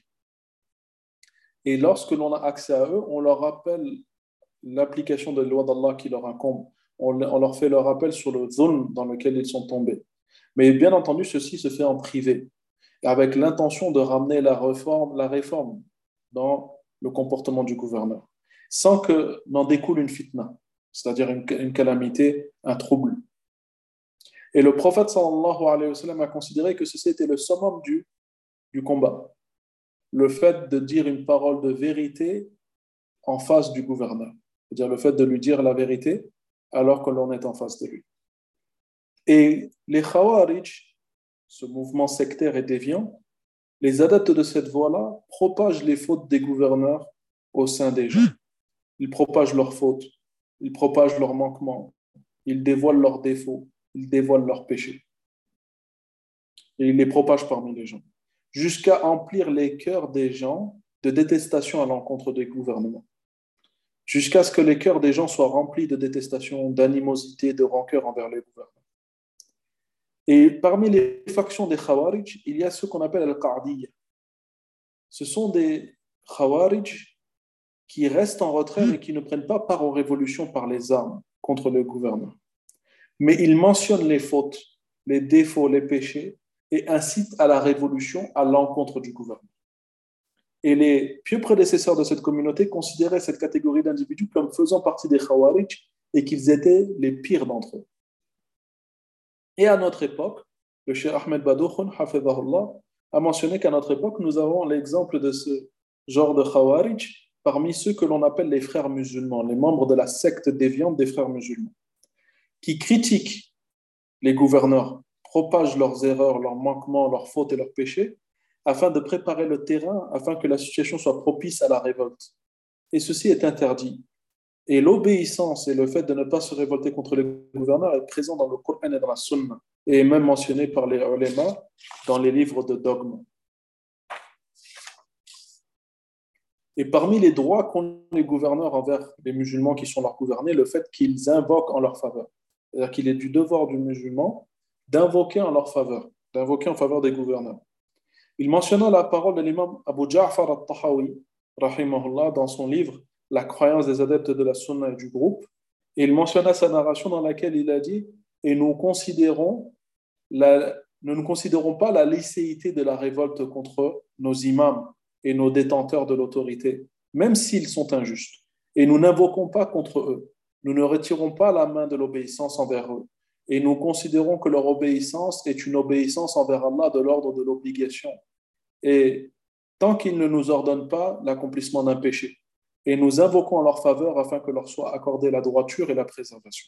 Speaker 1: Et lorsque l'on a accès à eux, on leur rappelle l'application des lois d'Allah qui leur incombe. On leur fait le rappel sur le zulm dans lequel ils sont tombés. Mais bien entendu, ceci se fait en privé, avec l'intention de ramener la réforme dans le comportement du gouverneur, sans que n'en découle une fitna, c'est-à-dire une calamité, un trouble. Et le prophète sallallahu alayhi wa sallam a considéré que ceci était le summum du combat, le fait de dire une parole de vérité en face du gouverneur, c'est-à-dire le fait de lui dire la vérité alors que l'on est en face de lui. Et les Khawarij, ce mouvement sectaire et déviant, les adeptes de cette voie-là propagent les fautes des gouverneurs au sein des gens. Ils propagent leurs fautes, ils propagent leurs manquements, ils dévoilent leurs défauts, ils dévoilent leurs péchés. Et ils les propagent parmi les gens, jusqu'à emplir les cœurs des gens de détestation à l'encontre des gouvernements, jusqu'à ce que les cœurs des gens soient remplis de détestation, d'animosité, de rancœur envers les gouvernements. Et parmi les factions des Khawarij, il y a ce qu'on appelle Al-Qa'diyya. Ce sont des Khawarij qui restent en retrait et qui ne prennent pas part aux révolutions par les armes contre le gouvernement. Mais ils mentionnent les fautes, les défauts, les péchés et incitent à la révolution à l'encontre du gouvernement. Et les pieux prédécesseurs de cette communauté considéraient cette catégorie d'individus comme faisant partie des Khawarij et qu'ils étaient les pires d'entre eux. Et à notre époque, le Cheikh Ahmed Badoukhun, hafidhahullah, a mentionné qu'à notre époque, nous avons l'exemple de ce genre de Khawarij parmi ceux que l'on appelle les frères musulmans, les membres de la secte déviante des frères musulmans, qui critiquent les gouverneurs, propagent leurs erreurs, leurs manquements, leurs fautes et leurs péchés, afin de préparer le terrain, afin que la situation soit propice à la révolte. Et ceci est interdit. Et l'obéissance et le fait de ne pas se révolter contre les gouverneurs est présent dans le Coran et dans la Sunna, et est même mentionné par les ulémas dans les livres de dogme. Et parmi les droits qu'ont les gouverneurs envers les musulmans qui sont leurs gouvernés, le fait qu'ils invoquent en leur faveur. C'est-à-dire qu'il est du devoir du musulman d'invoquer en leur faveur, d'invoquer en faveur des gouverneurs. Il mentionna la parole de l'imam Abu Ja'far al-Tahawi, rahimahullah, dans son livre La croyance des adeptes de la Sunna et du groupe. Et il mentionna sa narration dans laquelle il a dit et nous ne considérons pas la licéité de la révolte contre nos imams et nos détenteurs de l'autorité, même s'ils sont injustes. Et nous n'invoquons pas contre eux. Nous ne retirons pas la main de l'obéissance envers eux. Et nous considérons que leur obéissance est une obéissance envers Allah de l'ordre de l'obligation. Et tant qu'ils ne nous ordonnent pas l'accomplissement d'un péché. Et nous invoquons en leur faveur afin que leur soit accordée la droiture et la préservation.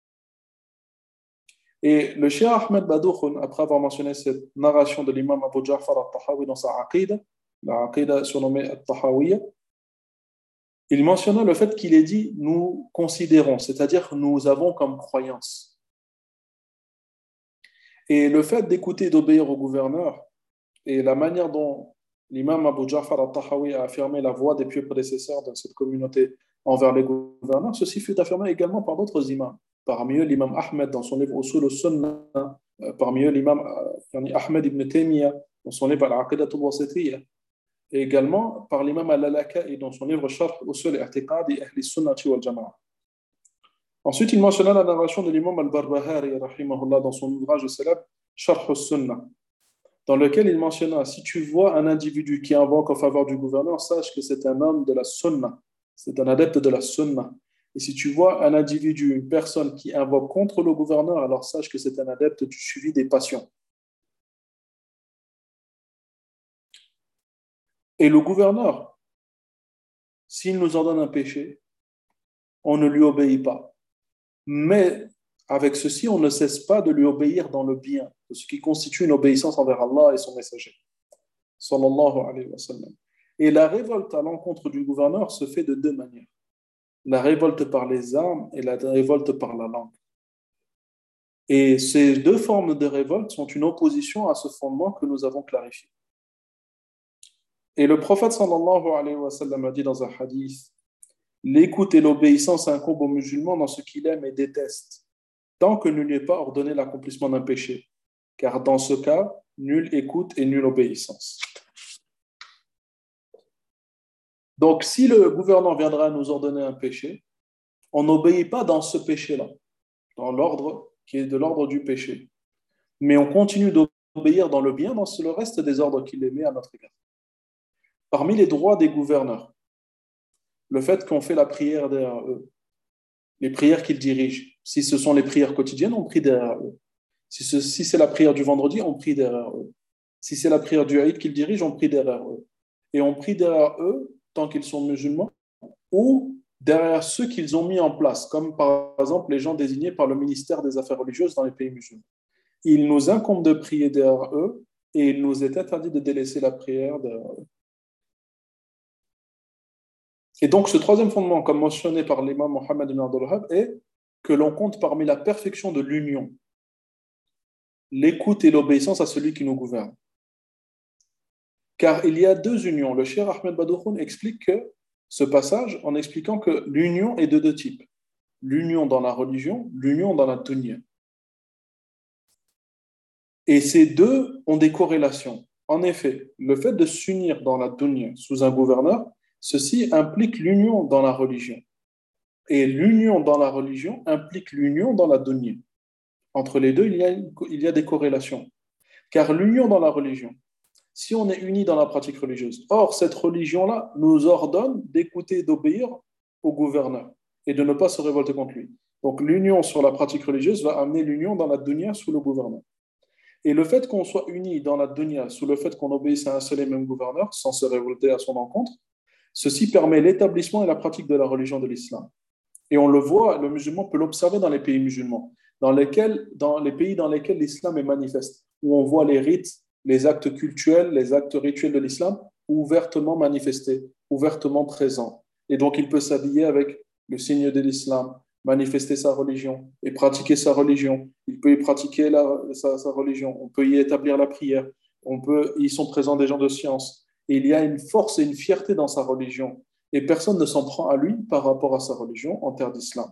Speaker 1: Et le Cheikh Ahmed Badoukhun, après avoir mentionné cette narration de l'imam Abu Ja'far al-Tahawi dans sa Aqida, la Aqida surnommée al-Tahawiyya, il mentionna le fait qu'il ait dit « nous considérons », c'est-à-dire nous avons comme croyance. Et le fait d'écouter et d'obéir au gouverneur et la manière dont l'imam Abu Ja'far al-Tahawi a affirmé la voix des pieux prédécesseurs de cette communauté envers les gouverneurs, ceci fut affirmé également par d'autres imams. Parmi eux, l'imam Ahmed dans son livre Usul al-Sunnah, parmi eux, l'imam Ahmed ibn Taymiyyah dans son livre Al-Aqidah al-Wasitiyya, et également par l'imam Al-Lalaka'i dans son livre Sharh Usul al-I'tiqadi Ahli Sunnati wal Jama'a. Ensuite, il mentionna la narration de l'imam Al-Barbahari rahimahullah dans son ouvrage célèbre Sharh al-Sunnah, dans lequel il mentionna si tu vois un individu qui invoque en faveur du gouverneur, sache que c'est un homme de la Sunnah, c'est un adepte de la sunna. Et si tu vois un individu, une personne qui invoque contre le gouverneur, alors sache que c'est un adepte du suivi des passions. Et le gouverneur, s'il nous ordonne un péché, on ne lui obéit pas. Mais avec ceci, on ne cesse pas de lui obéir dans le bien, ce qui constitue une obéissance envers Allah et son messager. Sallallahu alayhi wa sallam. Et la révolte à l'encontre du gouverneur se fait de deux manières. La révolte par les armes et la révolte par la langue. Et ces deux formes de révolte sont une opposition à ce fondement que nous avons clarifié. Et le prophète sallallahu alayhi wa sallam a dit dans un hadith, l'écoute et l'obéissance incombent aux musulmans dans ce qu'il aime et déteste, tant que ne lui est pas ordonné l'accomplissement d'un péché. Car dans ce cas, nulle écoute et nulle obéissance. Donc, si le gouverneur viendra nous ordonner un péché, on n'obéit pas dans ce péché-là, dans l'ordre qui est de l'ordre du péché. Mais on continue d'obéir dans le bien, dans le reste des ordres qu'il émet à notre égard. Parmi les droits des gouverneurs, le fait qu'on fait la prière derrière eux, les prières qu'ils dirigent. Si ce sont les prières quotidiennes, on prie derrière eux. Si c'est la prière du vendredi, on prie derrière eux. Si c'est la prière du Aïd qu'ils dirigent, on prie derrière eux. Et on prie derrière eux tant qu'ils sont musulmans ou derrière ceux qu'ils ont mis en place, comme par exemple les gens désignés par le ministère des Affaires religieuses dans les pays musulmans. Il nous incombe de prier derrière eux et il nous est interdit de délaisser la prière derrière eux. Et donc, ce troisième fondement, comme mentionné par l'imam Mohammed ibn Abdul Wahhab, est que l'on compte parmi la perfection de l'union, l'écoute et l'obéissance à celui qui nous gouverne. Car il y a deux unions. Le cheikh Ahmed Badouchoun explique que ce passage en expliquant que l'union est de deux types. L'union dans la religion, l'union dans la dunya. Et ces deux ont des corrélations. En effet, le fait de s'unir dans la dunya sous un gouverneur, ceci implique l'union dans la religion. Et l'union dans la religion implique l'union dans la dunya. Entre les deux, il y a des corrélations. Car l'union dans la religion, si on est unis dans la pratique religieuse, or cette religion-là nous ordonne d'écouter et d'obéir au gouverneur et de ne pas se révolter contre lui. Donc l'union sur la pratique religieuse va amener l'union dans la dunya sous le gouverneur. Et le fait qu'on soit unis dans la dunya sous le fait qu'on obéisse à un seul et même gouverneur sans se révolter à son encontre, ceci permet l'établissement et la pratique de la religion de l'islam. Et on le voit, le musulman peut l'observer dans les pays musulmans, dans les pays dans lesquels l'islam est manifeste, où on voit les rites, les actes cultuels, les actes rituels de l'islam ouvertement manifestés, ouvertement présents. Et donc, il peut s'habiller avec le signe de l'islam, manifester sa religion et pratiquer sa religion. Il peut y pratiquer sa religion. On peut y établir la prière. Ils sont présents des gens de science. Et il y a une force et une fierté dans sa religion. Et personne ne s'en prend à lui par rapport à sa religion en terre d'islam.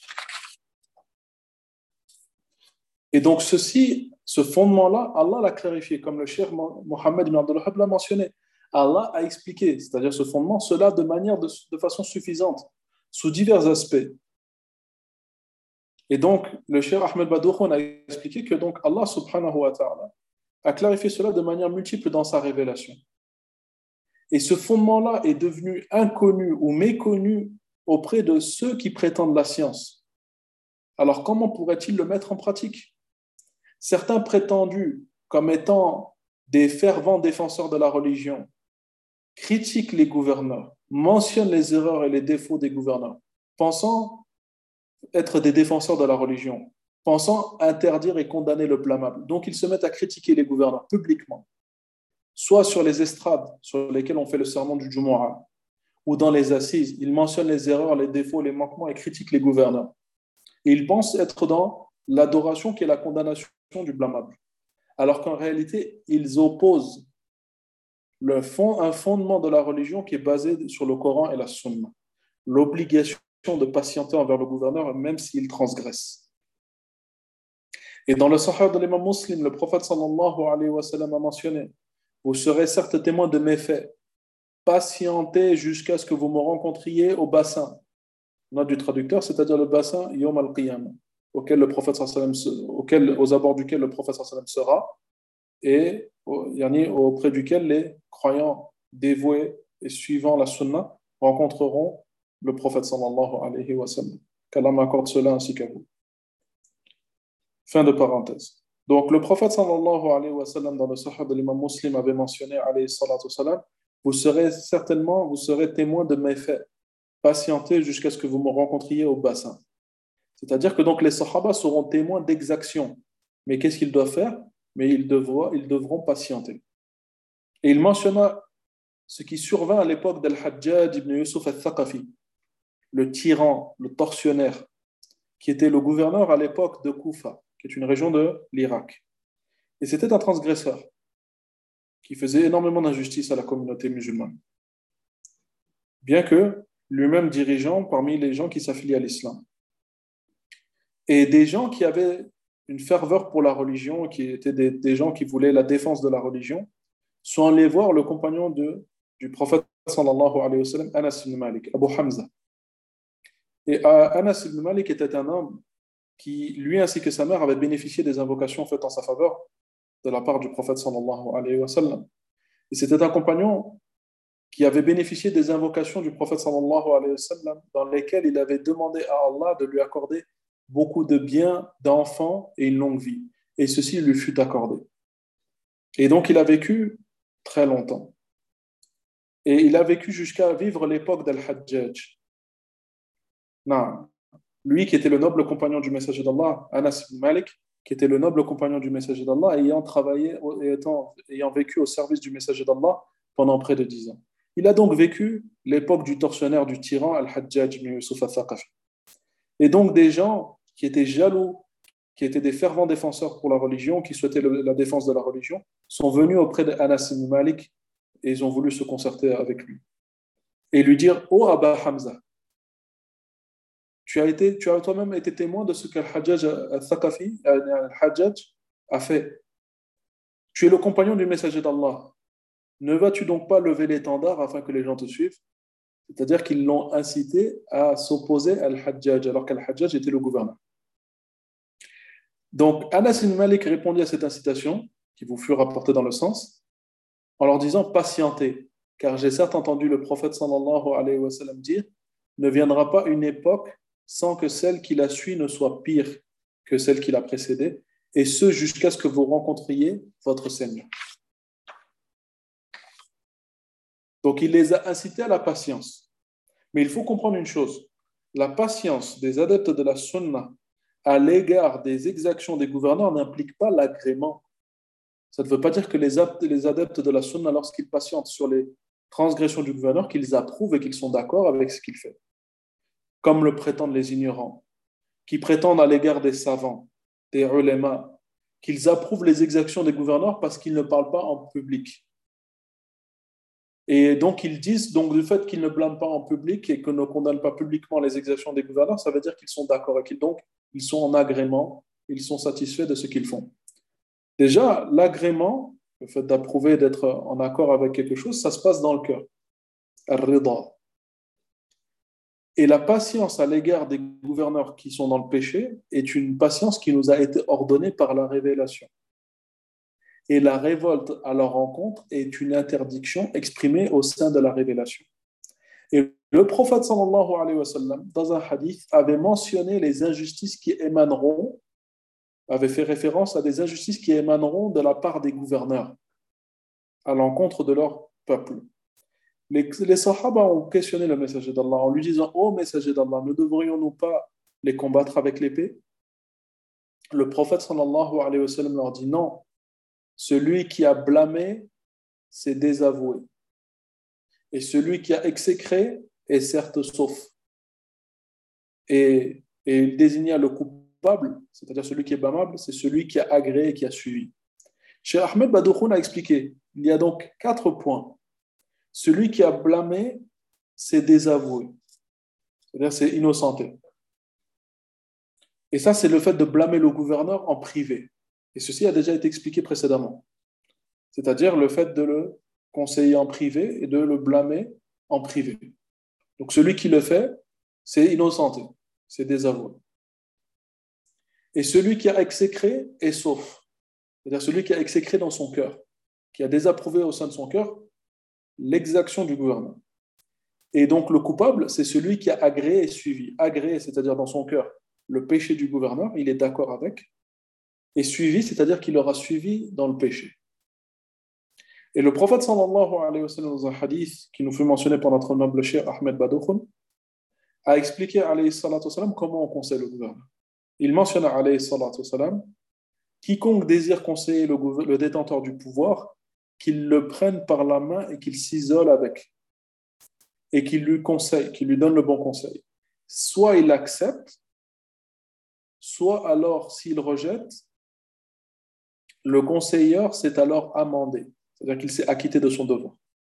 Speaker 1: Et donc ce fondement-là, Allah l'a clarifié, comme le cheikh Mohammed ibn Abdul Wahhab l'a mentionné. Allah a expliqué, c'est-à-dire ce fondement, cela de façon suffisante, sous divers aspects. Et donc, le cheikh Ahmed Badouchoun a expliqué que donc Allah subhanahu wa ta'ala a clarifié cela de manière multiple dans sa révélation. Et ce fondement-là est devenu inconnu ou méconnu auprès de ceux qui prétendent la science. Alors, comment pourrait-il le mettre en pratique? Certains prétendus comme étant des fervents défenseurs de la religion critiquent les gouverneurs, mentionnent les erreurs et les défauts des gouverneurs, pensant être des défenseurs de la religion, pensant interdire et condamner le blâmable. Donc, ils se mettent à critiquer les gouverneurs publiquement, soit sur les estrades sur lesquelles on fait le serment du Jumu'ah, ou dans les assises. Ils mentionnent les erreurs, les défauts, les manquements et critiquent les gouverneurs. Et ils pensent être dans l'adoration qui est la condamnation du blâmable. Alors qu'en réalité, ils opposent un fondement de la religion qui est basé sur le Coran et la Sunna. L'obligation de patienter envers le gouverneur, même s'il transgresse. Et dans le Sahih de l'imam Muslim, le prophète sallallahu alayhi wa sallam a mentionné: vous serez certes témoins de mes faits. Patientez jusqu'à ce que vous me rencontriez au bassin. Note du traducteur, c'est-à-dire le bassin Yom al-Qiyamah, aux abords duquel le prophète sallam sera, et auprès duquel les croyants dévoués et suivant la sunna rencontreront le prophète sallallahu alayhi wa sallam. Qu'Allah m'accorde cela ainsi qu'à vous. Fin de parenthèse. Donc, le prophète sallallahu alayhi wa sallam, dans le sahih de l'imam Muslim, avait mentionné, alayhi salatu wa salam, vous serez témoin de mes faits. Patientez jusqu'à ce que vous me rencontriez au bassin. C'est-à-dire que donc les sahaba seront témoins d'exaction. Mais qu'est-ce qu'ils doivent faire? Mais ils devront patienter. Et il mentionna ce qui survint à l'époque d'Al-Hajjaj ibn Yusuf al-Thaqafi, le tyran, le tortionnaire, qui était le gouverneur à l'époque de Koufa, qui est une région de l'Irak. Et c'était un transgresseur qui faisait énormément d'injustice à la communauté musulmane, bien que lui-même dirigeant parmi les gens qui s'affilient à l'islam. Et des gens qui avaient une ferveur pour la religion, qui étaient des gens qui voulaient la défense de la religion, sont allés voir le compagnon du prophète sallallahu alayhi wa sallam, Anas ibn Malik, Abu Hamza. Et Anas ibn Malik était un homme qui, lui ainsi que sa mère, avait bénéficié des invocations faites en sa faveur de la part du prophète sallallahu alayhi wa sallam. Et c'était un compagnon qui avait bénéficié des invocations du prophète sallallahu alayhi wa sallam, dans lesquelles il avait demandé à Allah de lui accorder beaucoup de biens, d'enfants et une longue vie. Et ceci lui fut accordé. Et donc il a vécu très longtemps. Et il a vécu jusqu'à vivre l'époque d'Al-Hajjaj. Non. Lui qui était le noble compagnon du messager d'Allah, Anas ibn Malik, qui était le noble compagnon du messager d'Allah, ayant vécu au service du messager d'Allah pendant près de 10 ans. Il a donc vécu l'époque du tortionnaire, du tyran, Al-Hajjaj ibn Yusuf al-Thaqafi. Et donc des gens qui étaient jaloux, qui étaient des fervents défenseurs pour la religion, qui souhaitaient la défense de la religion, sont venus auprès d'Anas ibn Malik et ils ont voulu se concerter avec lui. Et lui dire, « Oh Abba Hamza, tu as toi-même été témoin de ce qu'Al-Hajjaj al-Thaqafi, Al-Hajjaj a fait. Tu es le compagnon du messager d'Allah. Ne vas-tu donc pas lever l'étendard afin que les gens te suivent ?» C'est-à-dire qu'ils l'ont incité à s'opposer à Al-Hajjaj, alors qu'Al-Hajjaj était le gouverneur. Donc, Anas ibn Malik répondit à cette incitation, qui vous fut rapportée dans le sens, en leur disant « Patientez, car j'ai certes entendu le prophète sallallahu alayhi wa sallam dire « Ne viendra pas une époque sans que celle qui la suit ne soit pire que celle qui l'a précédée, et ce jusqu'à ce que vous rencontriez votre Seigneur. » Donc, il les a incités à la patience. Mais il faut comprendre une chose, la patience des adeptes de la sunna à l'égard des exactions des gouverneurs n'implique pas l'agrément. Ça ne veut pas dire que les adeptes de la sunna, lorsqu'ils patientent sur les transgressions du gouverneur, qu'ils approuvent et qu'ils sont d'accord avec ce qu'il fait. Comme le prétendent les ignorants, qui prétendent à l'égard des savants, des ulémas, qu'ils approuvent les exactions des gouverneurs parce qu'ils ne parlent pas en public. Et donc, ils disent, donc, du fait qu'ils ne blâment pas en public et que ne condamnent pas publiquement les exactions des gouverneurs, ça veut dire qu'ils sont d'accord et qu'ils sont en agrément, ils sont satisfaits de ce qu'ils font. Déjà, l'agrément, le fait d'approuver, d'être en accord avec quelque chose, ça se passe dans le cœur. Ar-rida. Et la patience à l'égard des gouverneurs qui sont dans le péché est une patience qui nous a été ordonnée par la révélation. Et la révolte à leur rencontre est une interdiction exprimée au sein de la révélation. Et le prophète sallallahu alayhi wa sallam, dans un hadith, avait mentionné les injustices qui émaneront, avait fait référence à des injustices qui émaneront de la part des gouverneurs à l'encontre de leur peuple. Les sahaba ont questionné le messager d'Allah en lui disant « Ô messager d'Allah, ne devrions-nous pas les combattre avec l'épée ?» Le prophète sallallahu alayhi wa sallam leur dit « Non, celui qui a blâmé, c'est désavoué. Et celui qui a exécré est certes sauf. » Et il désigna le coupable, c'est-à-dire celui qui est blâmable, c'est celui qui a agréé et qui a suivi. Cheikh Ahmed Badouchoun a expliqué, il y a donc 4 points. Celui qui a blâmé, c'est désavoué. C'est-à-dire c'est innocenté. Et ça, c'est le fait de blâmer le gouverneur en privé. Et ceci a déjà été expliqué précédemment. C'est-à-dire le fait de le conseiller en privé et de le blâmer en privé. Donc celui qui le fait, c'est innocenté, c'est désavoué. Et celui qui a exécré est sauf. C'est-à-dire celui qui a exécré dans son cœur, qui a désapprouvé au sein de son cœur l'exaction du gouverneur. Et donc le coupable, c'est celui qui a agréé et suivi. Agréé, c'est-à-dire dans son cœur, le péché du gouverneur, il est d'accord avec, et suivi, c'est-à-dire qu'il aura suivi dans le péché. Et le prophète sallallahu alayhi wa sallam, dans un hadith qui nous fut mentionné par notre noble cheikh Ahmed Badoukhun, a expliqué alayhi salatu wa sallam, comment on conseille le gouverneur. Il mentionne alayhi salatu wa sallam, quiconque désire conseiller le détenteur du pouvoir, qu'il le prenne par la main et qu'il s'isole avec, et qu'il lui conseille, qu'il lui donne le bon conseil. Soit il accepte, soit alors s'il rejette, le conseilleur s'est alors amendé, c'est-à-dire qu'il s'est acquitté de son devoir.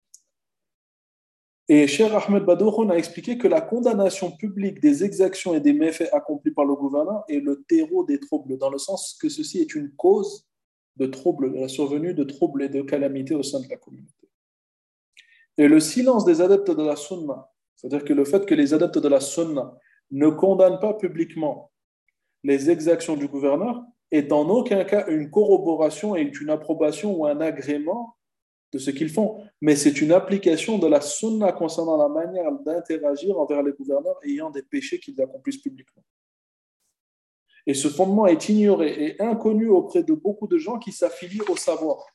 Speaker 1: Et Cheikh Ahmed Badoukhun a expliqué que la condamnation publique des exactions et des méfaits accomplis par le gouverneur est le terreau des troubles, dans le sens que ceci est une cause de troubles, de la survenue de troubles et de calamités au sein de la communauté. Et le silence des adeptes de la sunna, c'est-à-dire que le fait que les adeptes de la sunna ne condamnent pas publiquement les exactions du gouverneur, est en aucun cas une corroboration et une approbation ou un agrément de ce qu'ils font, mais c'est une application de la sunna concernant la manière d'interagir envers les gouverneurs ayant des péchés qu'ils accomplissent publiquement. Et ce fondement est ignoré et inconnu auprès de beaucoup de gens qui s'affilient au savoir.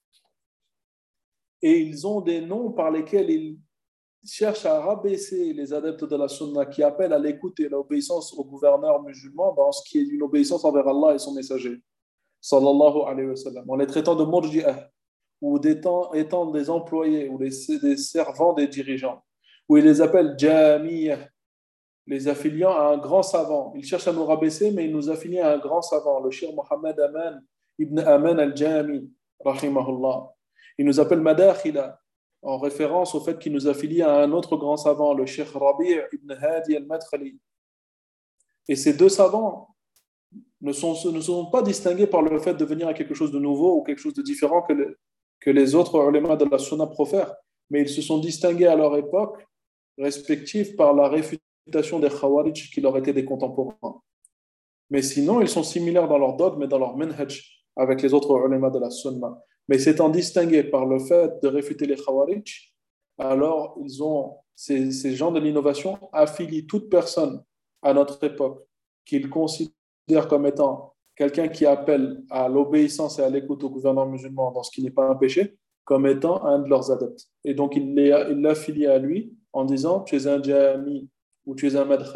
Speaker 1: Et ils ont des noms par lesquels ils cherchent à rabaisser les adeptes de la sunna qui appellent à l'écoute et à l'obéissance aux gouverneurs musulmans dans ce qui est une obéissance envers Allah et son messager, sallallahu alayhi wa sallam, en les traitant de murji'ah, ou étant des employés ou des servants des dirigeants, où ils les appellent jamiyah, les affiliant à un grand savant. Ils cherchent à nous rabaisser, mais ils nous affilient à un grand savant, le Cheikh Mohammed Aman ibn Aman al-Jami, rahimahullah. Ils nous appellent Madakhila, en référence au fait qu'ils nous affilient à un autre grand savant, le Cheikh Rabi' ibn Hadi al-Madkhali. Et ces deux savants ne sont pas distingués par le fait de venir à quelque chose de nouveau ou quelque chose de différent que les autres ulémas de la sunna profèrent, mais ils se sont distingués à leur époque respective par la réfutation des khawarij qui leur étaient des contemporains. Mais sinon, ils sont similaires dans leur dogme et dans leur manhaj avec les autres ulémas de la sunna. Mais s'étant distingués par le fait de réfuter les khawarij, alors ces gens de l'innovation affilient toute personne à notre époque qu'ils considèrent comme étant quelqu'un qui appelle à l'obéissance et à l'écoute au gouvernement musulman dans ce qui n'est pas un péché, comme étant un de leurs adeptes. Et donc, il l'affilie à lui en disant « tu es un jami » ou « tu es un madkhali ».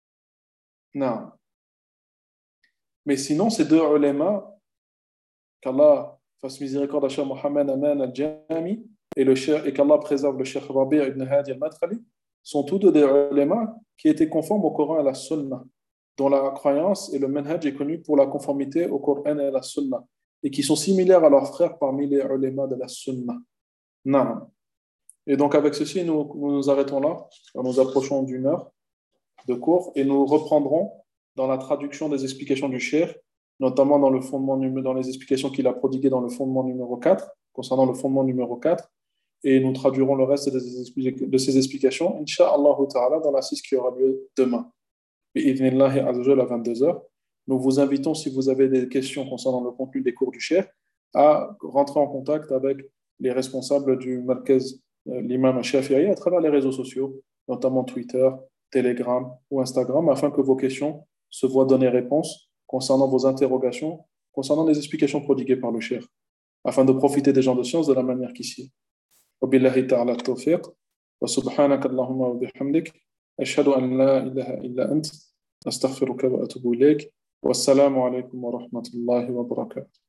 Speaker 1: Non. Mais sinon, ces deux ulémas, qu'Allah fasse miséricorde à Cheikh Mohammed Aman al-Jami et qu'Allah préserve le Cheikh Rabi' ibn Hadi al-Madkhali, sont tous deux des ulémas qui étaient conformes au Coran et à la Sunna, dont la croyance et le manhaj est connu pour la conformité au Coran et à la Sunna, et qui sont similaires à leurs frères parmi les ulémas de la Sunna. Non. Et donc avec ceci, nous arrêtons là. Nous approchons d'une heure de cours et nous reprendrons dans la traduction des explications du Cheikh, notamment dans les explications qu'il a prodiguées dans le fondement numéro 4, concernant le fondement numéro 4, et nous traduirons le reste de ces explications, Inch'Allah ta'ala, dans la 6 qui aura lieu demain. Bi'idhnillahi azza à 22h. Nous vous invitons, si vous avez des questions concernant le contenu des cours du Cheikh, à rentrer en contact avec les responsables du Markaz, l'imam Shafi'i, à travers les réseaux sociaux, notamment Twitter, Telegram ou Instagram, afin que vos questions se voient donner réponse concernant vos interrogations, concernant les explications prodiguées par le Cheikh, afin de profiter des gens de science de la manière qu'ici. Wabillahi ta'ala tawfiq, wa subhanaka Allahumma wa bihamdik, ashhadu an la ilaha illa ant, astaghfiruka wa atubu ilayk, wassalamu alaykum wa rahmatullahi wa barakatuh.